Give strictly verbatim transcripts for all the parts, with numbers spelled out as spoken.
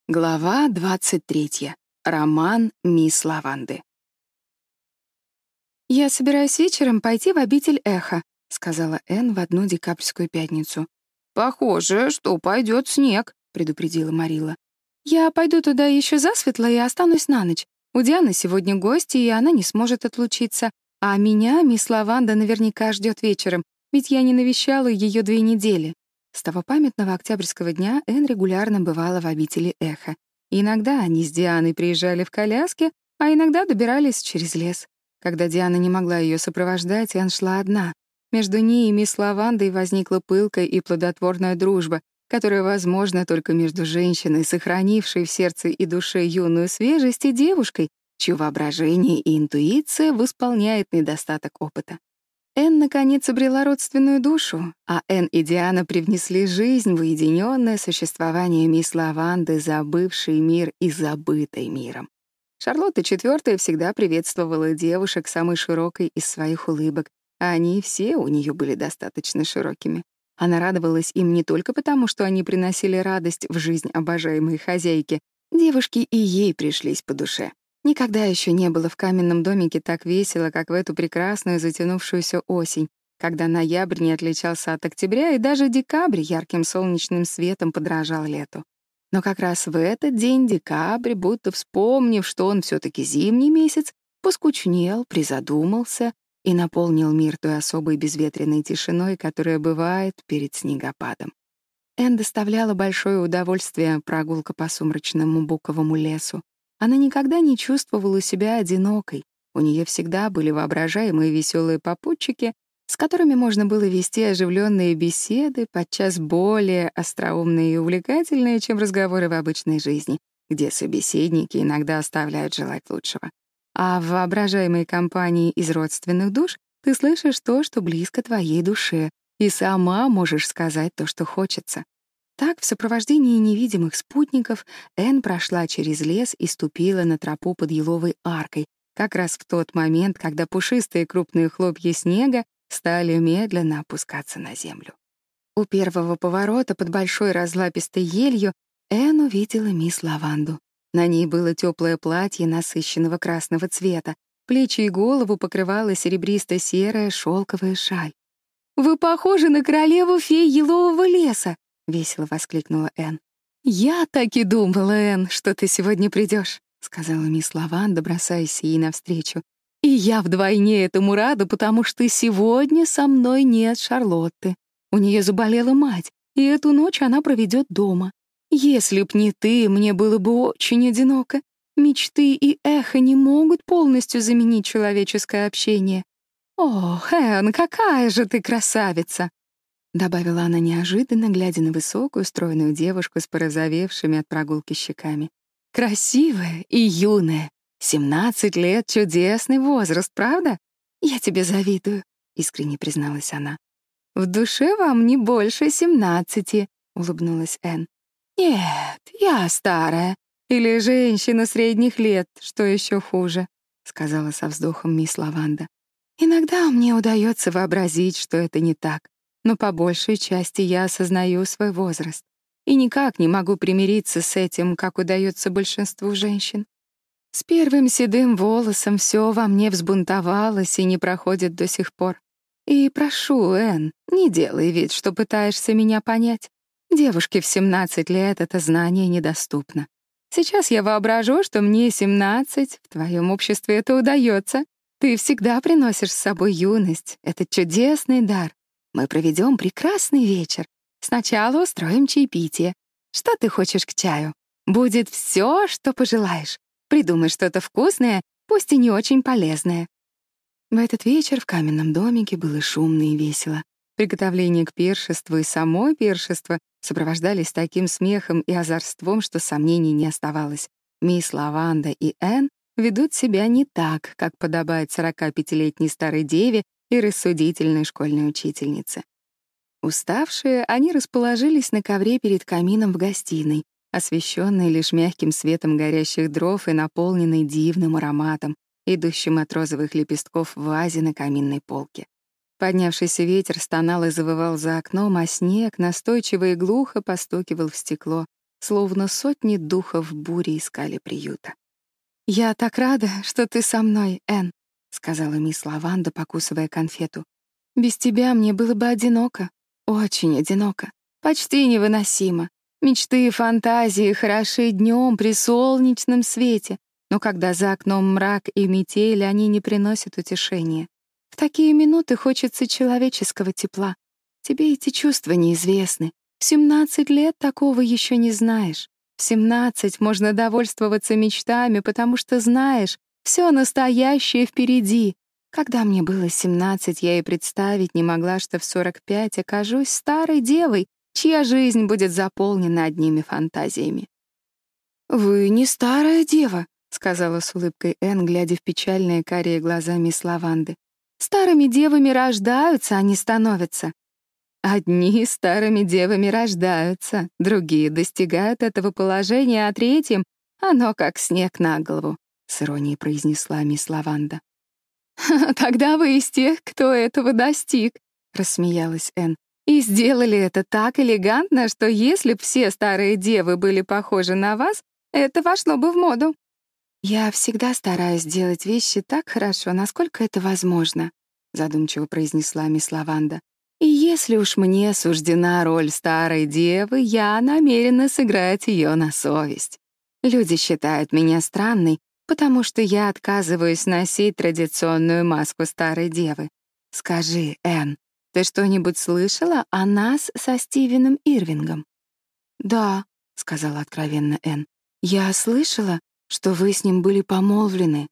Глава двадцать третья. Роман мисс Лаванды. «Я собираюсь вечером пойти в обитель Эхо», — сказала Энн в одну декабрьскую пятницу. «Похоже, что пойдет снег», — предупредила Марила. «Я пойду туда еще засветло и останусь на ночь. У Дианы сегодня гости, и она не сможет отлучиться. А меня мисс Лаванда наверняка ждет вечером, ведь я не навещала ее две недели». С того памятного октябрьского дня Энн регулярно бывала в обители Эхо. Иногда они с Дианой приезжали в коляске, а иногда добирались через лес. Когда Диана не могла ее сопровождать, Энн шла одна. Между ней и мисс Лавандой возникла пылкая и плодотворная дружба, которая возможна только между женщиной, сохранившей в сердце и душе юную свежесть, и девушкой, чье воображение и интуиция восполняет недостаток опыта. Энн наконец обрела родственную душу, а Энн и Диана привнесли жизнь в уединенное существование мисс Лаванды, забывшей мир и забытой миром. Шарлотта четвёртая всегда приветствовала девушек самой широкой из своих улыбок, а они все у нее были достаточно широкими. Она радовалась им не только потому, что они приносили радость в жизнь обожаемой хозяйки. Девушки и ей пришлись по душе. Никогда еще не было в каменном домике так весело, как в эту прекрасную затянувшуюся осень, когда ноябрь не отличался от октября, и даже декабрь ярким солнечным светом подражал лету. Но как раз в этот день декабрь, будто вспомнив, что он все-таки зимний месяц, поскучнел, призадумался и наполнил мир той особой безветренной тишиной, которая бывает перед снегопадом. Энн доставляла большое удовольствие прогулка по сумрачному буковому лесу. Она никогда не чувствовала себя одинокой. У нее всегда были воображаемые веселые попутчики, с которыми можно было вести оживленные беседы, подчас более остроумные и увлекательные, чем разговоры в обычной жизни, где собеседники иногда оставляют желать лучшего. А в воображаемой компании из родственных душ ты слышишь то, что близко твоей душе, и сама можешь сказать то, что хочется. Так, в сопровождении невидимых спутников, Энн прошла через лес и ступила на тропу под еловой аркой, как раз в тот момент, когда пушистые крупные хлопья снега стали медленно опускаться на землю. У первого поворота под большой разлапистой елью Энн увидела мисс Лаванду. На ней было теплое платье насыщенного красного цвета, плечи и голову покрывала серебристо-серая шелковая шаль. «Вы похожи на королеву-фей елового леса!» — весело воскликнула Энн. «Я так и думала, Энн, что ты сегодня придешь», — сказала мисс Лаванда, бросаясь ей навстречу. «И я вдвойне этому рада, потому что сегодня со мной нет Шарлотты. У нее заболела мать, и эту ночь она проведет дома. Если б не ты, мне было бы очень одиноко. Мечты и эхо не могут полностью заменить человеческое общение. Ох, Энн, какая же ты красавица!» — добавила она неожиданно, глядя на высокую, стройную девушку с порозовевшими от прогулки щеками. «Красивая и юная. Семнадцать лет — чудесный возраст, правда? Я тебе завидую», — искренне призналась она. «В душе вам не больше семнадцати», — улыбнулась Энн. «Нет, я старая. Или женщина средних лет, что еще хуже», — сказала со вздохом мисс Лаванда. «Иногда мне удается вообразить, что это не так. Но по большей части я осознаю свой возраст и никак не могу примириться с этим, как удается большинству женщин. С первым седым волосом все во мне взбунтовалось и не проходит до сих пор. И прошу, Энн, не делай вид, что пытаешься меня понять. Девушке в семнадцать лет это знание недоступно. Сейчас я воображу, что мне семнадцать, в твоем обществе это удается. Ты всегда приносишь с собой юность, это чудесный дар. Мы проведем прекрасный вечер. Сначала устроим чаепитие. Что ты хочешь к чаю? Будет все, что пожелаешь. Придумай что-то вкусное, пусть и не очень полезное». В этот вечер в каменном домике было шумно и весело. Приготовление к пиршеству и само пиршество сопровождались таким смехом и озорством, что сомнений не оставалось. Мисс Лаванда и Энн ведут себя не так, как подобает сорокапятилетней старой деве и рассудительной школьной учительнице. Уставшие, они расположились на ковре перед камином в гостиной, освещенной лишь мягким светом горящих дров и наполненной дивным ароматом, идущим от розовых лепестков в вазе на каминной полке. Поднявшийся ветер стонал и завывал за окном, а снег настойчиво и глухо постукивал в стекло, словно сотни духов бури искали приюта. «Я так рада, что ты со мной, Энн», — сказала мисс Лаванда, покусывая конфету. «Без тебя мне было бы одиноко, очень одиноко, почти невыносимо. Мечты и фантазии хороши днем при солнечном свете, но когда за окном мрак и метель, они не приносят утешения. В такие минуты хочется человеческого тепла. Тебе эти чувства неизвестны. В семнадцать лет такого еще не знаешь. В семнадцать можно довольствоваться мечтами, потому что знаешь, все настоящее впереди. Когда мне было семнадцать, я и представить не могла, что в сорок пять окажусь старой девой, чья жизнь будет заполнена одними фантазиями. «Вы не старая дева», — сказала с улыбкой Энн, глядя в печальные карие глаза мисс Лаванды. «Старыми девами рождаются, а не становятся». «Одни старыми девами рождаются, другие достигают этого положения, а третьим оно как снег на голову», — с иронией произнесла мисс Лаванда. «Тогда вы из тех, кто этого достиг», — рассмеялась Энн. «И сделали это так элегантно, что если б все старые девы были похожи на вас, это вошло бы в моду». «Я всегда стараюсь делать вещи так хорошо, насколько это возможно», — задумчиво произнесла мисс Лаванда. «И если уж мне суждена роль старой девы, я намерена сыграть ее на совесть. Люди считают меня странной, потому что я отказываюсь носить традиционную маску старой девы. Скажи, Энн, ты что-нибудь слышала о нас со Стивеном Ирвингом?» «Да», — сказала откровенно Энн. «Я слышала, что вы с ним были помолвлены».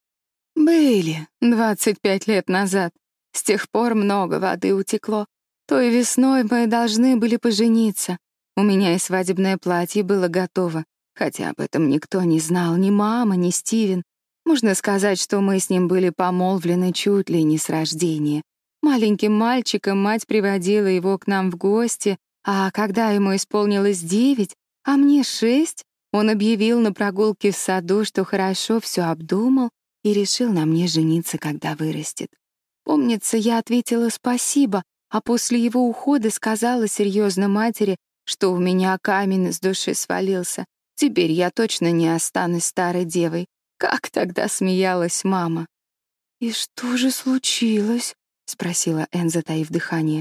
«Были, двадцать пять лет назад. С тех пор много воды утекло. Той весной мы должны были пожениться. У меня и свадебное платье было готово, хотя об этом никто не знал, ни мама, ни Стивен. Можно сказать, что мы с ним были помолвлены чуть ли не с рождения. Маленьким мальчиком мать приводила его к нам в гости, а когда ему исполнилось девять, а мне шесть, он объявил на прогулке в саду, что хорошо все обдумал и решил на мне жениться, когда вырастет. Помнится, я ответила «спасибо», а после его ухода сказала серьезно матери, что у меня камень с души свалился. Теперь я точно не останусь старой девой. Как тогда смеялась мама. «И что же случилось?» — спросила Энн, затаив дыхание.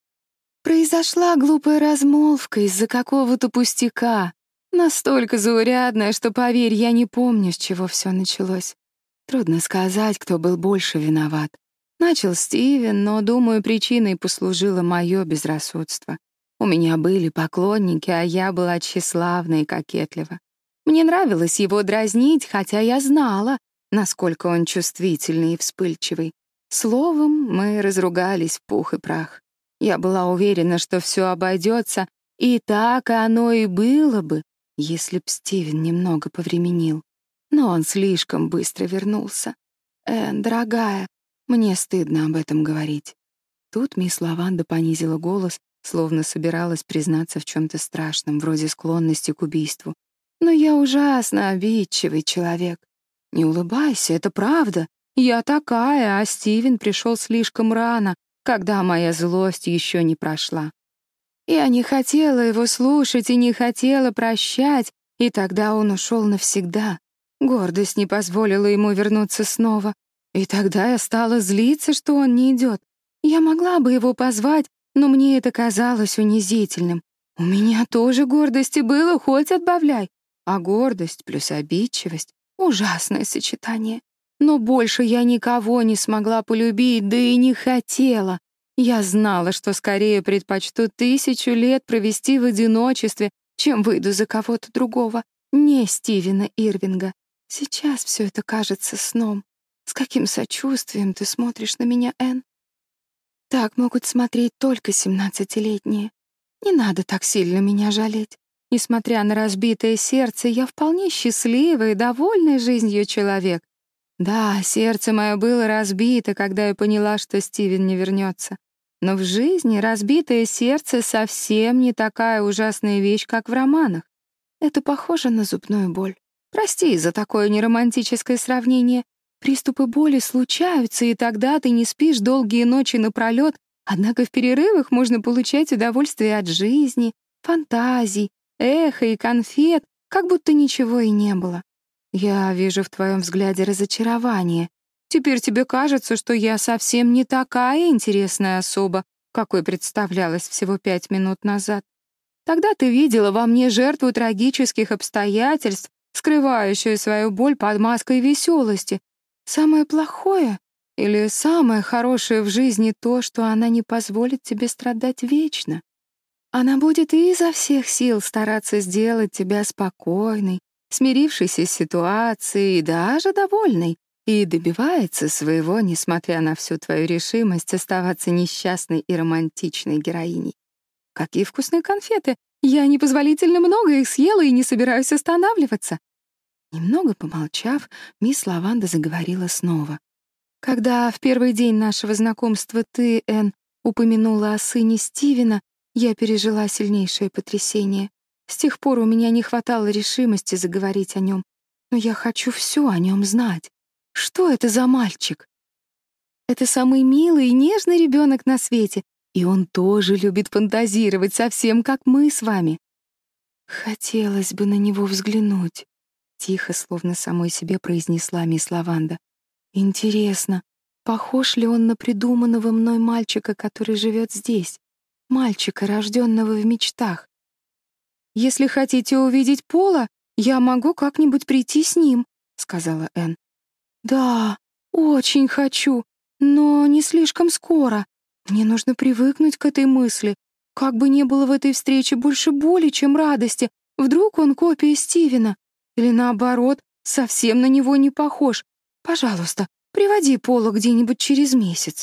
«Произошла глупая размолвка из-за какого-то пустяка. Настолько заурядная, что, поверь, я не помню, с чего все началось. Трудно сказать, кто был больше виноват. Начал Стивен, но, думаю, причиной послужило мое безрассудство. У меня были поклонники, а я была тщеславна и кокетлива. Мне нравилось его дразнить, хотя я знала, насколько он чувствительный и вспыльчивый. Словом, мы разругались в пух и прах. Я была уверена, что все обойдется, и так оно и было бы, если б Стивен немного повременил. Но он слишком быстро вернулся. Энн, дорогая, мне стыдно об этом говорить. Тут мисс Лаванда понизила голос, словно собиралась признаться в чем-то страшном, вроде склонности к убийству. «Но я ужасно обидчивый человек. Не улыбайся, это правда. Я такая, а Стивен пришел слишком рано, когда моя злость еще не прошла. Я не хотела его слушать и не хотела прощать, и тогда он ушел навсегда. Гордость не позволила ему вернуться снова. И тогда я стала злиться, что он не идет. Я могла бы его позвать, но мне это казалось унизительным. У меня тоже гордости было, хоть отбавляй. А гордость плюс обидчивость — ужасное сочетание. Но больше я никого не смогла полюбить, да и не хотела. Я знала, что скорее предпочту тысячу лет провести в одиночестве, чем выйду за кого-то другого, не Стивена Ирвинга. Сейчас все это кажется сном. С каким сочувствием ты смотришь на меня, Энн? Так могут смотреть только семнадцатилетние. Не надо так сильно меня жалеть. Несмотря на разбитое сердце, я вполне счастливый и довольный жизнью человек. Да, сердце мое было разбито, когда я поняла, что Стивен не вернется. Но в жизни разбитое сердце совсем не такая ужасная вещь, как в романах. Это похоже на зубную боль. Прости за такое неромантическое сравнение. Приступы боли случаются, и тогда ты не спишь долгие ночи напролёт, однако в перерывах можно получать удовольствие от жизни, фантазий, эха и конфет, как будто ничего и не было. Я вижу в твоем взгляде разочарование. Теперь тебе кажется, что я совсем не такая интересная особа, какой представлялась всего пять минут назад. Тогда ты видела во мне жертву трагических обстоятельств, скрывающую свою боль под маской веселости. Самое плохое или самое хорошее в жизни то, что она не позволит тебе страдать вечно. Она будет изо всех сил стараться сделать тебя спокойной, смирившейся с ситуацией и даже довольной, и добивается своего, несмотря на всю твою решимость оставаться несчастной и романтичной героиней. Какие вкусные конфеты! Я непозволительно много их съела и не собираюсь останавливаться. Немного помолчав, мисс Лаванда заговорила снова. Когда в первый день нашего знакомства ты, Энн, упомянула о сыне Стивена, я пережила сильнейшее потрясение. С тех пор у меня не хватало решимости заговорить о нем, но я хочу все о нем знать. Что это за мальчик? Это самый милый и нежный ребенок на свете, и он тоже любит фантазировать, совсем как мы с вами. Хотелось бы на него взглянуть, тихо, словно самой себе произнесла мисс Лаванда. Интересно, похож ли он на придуманного мной мальчика, который живет здесь, мальчика, рожденного в мечтах? Если хотите увидеть Пола, я могу как-нибудь прийти с ним, сказала Энн. Да, очень хочу, но не слишком скоро. Мне нужно привыкнуть к этой мысли. Как бы ни было в этой встрече больше боли, чем радости, вдруг он копия Стивена. Или наоборот, совсем на него не похож. Пожалуйста, приводи Пола где-нибудь через месяц.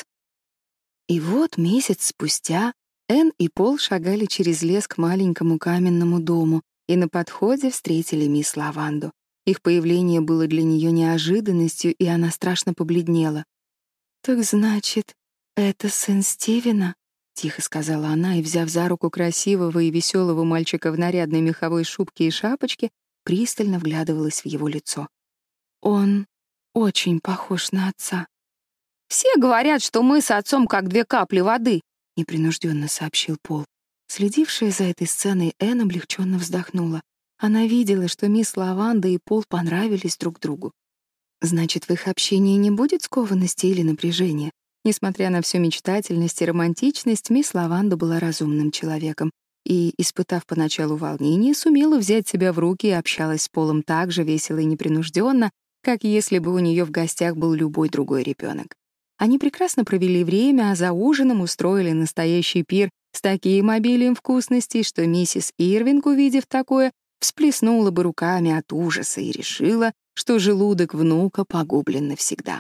И вот месяц спустя Энн и Пол шагали через лес к маленькому каменному дому и на подходе встретили мисс Лаванду. Их появление было для нее неожиданностью, и она страшно побледнела. «Так значит, это сын Стивена?» — тихо сказала она, и, взяв за руку красивого и веселого мальчика в нарядной меховой шубке и шапочке, пристально вглядывалась в его лицо. «Он очень похож на отца». «Все говорят, что мы с отцом как две капли воды», — непринужденно сообщил Пол. Следившая за этой сценой Энн облегченно вздохнула. Она видела, что мисс Лаванда и Пол понравились друг другу. Значит, в их общении не будет скованности или напряжения. Несмотря на всю мечтательность и романтичность, мисс Лаванда была разумным человеком и, испытав поначалу волнение, сумела взять себя в руки и общалась с Полом так же весело и непринужденно, как если бы у нее в гостях был любой другой ребенок. Они прекрасно провели время, а за ужином устроили настоящий пир с таким обилием вкусностей, что миссис Ирвинг, увидев такое, всплеснула бы руками от ужаса и решила, что желудок внука погублен навсегда.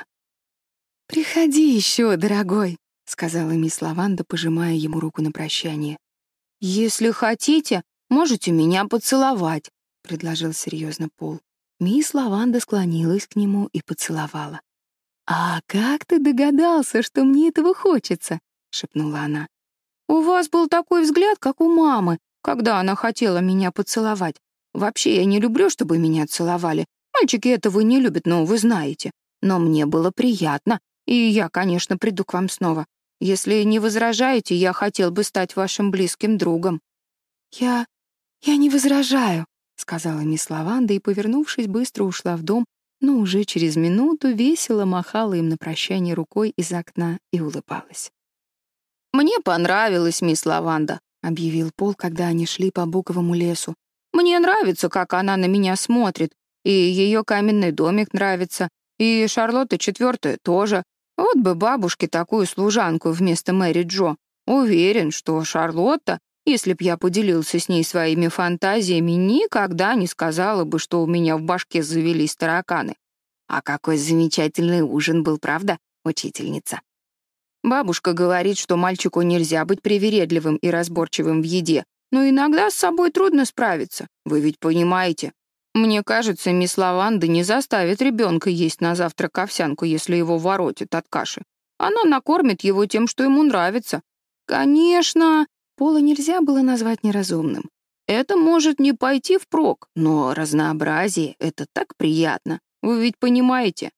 «Приходи еще, дорогой», — сказала мисс Лаванда, пожимая ему руку на прощание. «Если хотите, можете меня поцеловать», — предложил серьезно Пол. Мисс Лаванда склонилась к нему и поцеловала. «А как ты догадался, что мне этого хочется?» — шепнула она. «У вас был такой взгляд, как у мамы, когда она хотела меня поцеловать. Вообще я не люблю, чтобы меня целовали. Мальчики этого не любят, но вы знаете. Но мне было приятно, и я, конечно, приду к вам снова. Если не возражаете, я хотел бы стать вашим близким другом». «Я... я не возражаю», — сказала мисс Лаванда и, повернувшись, быстро ушла в дом, но уже через минуту весело махала им на прощание рукой из окна и улыбалась. «Мне понравилась мисс Лаванда», — объявил Пол, когда они шли по буковому лесу. «Мне нравится, как она на меня смотрит, и ее каменный домик нравится, и Шарлотта четвертая тоже. Вот бы бабушке такую служанку вместо Мэри Джо. Уверен, что Шарлотта, если б я поделился с ней своими фантазиями, никогда не сказала бы, что у меня в башке завелись тараканы. А какой замечательный ужин был, правда, учительница?» Бабушка говорит, что мальчику нельзя быть привередливым и разборчивым в еде, но иногда с собой трудно справиться. Вы ведь понимаете. Мне кажется, мисс Лаванда не заставит ребенка есть на завтрак овсянку, если его воротит от каши. Она накормит его тем, что ему нравится. Конечно, Пола нельзя было назвать неразумным. Это может не пойти впрок, но разнообразие — это так приятно. Вы ведь понимаете?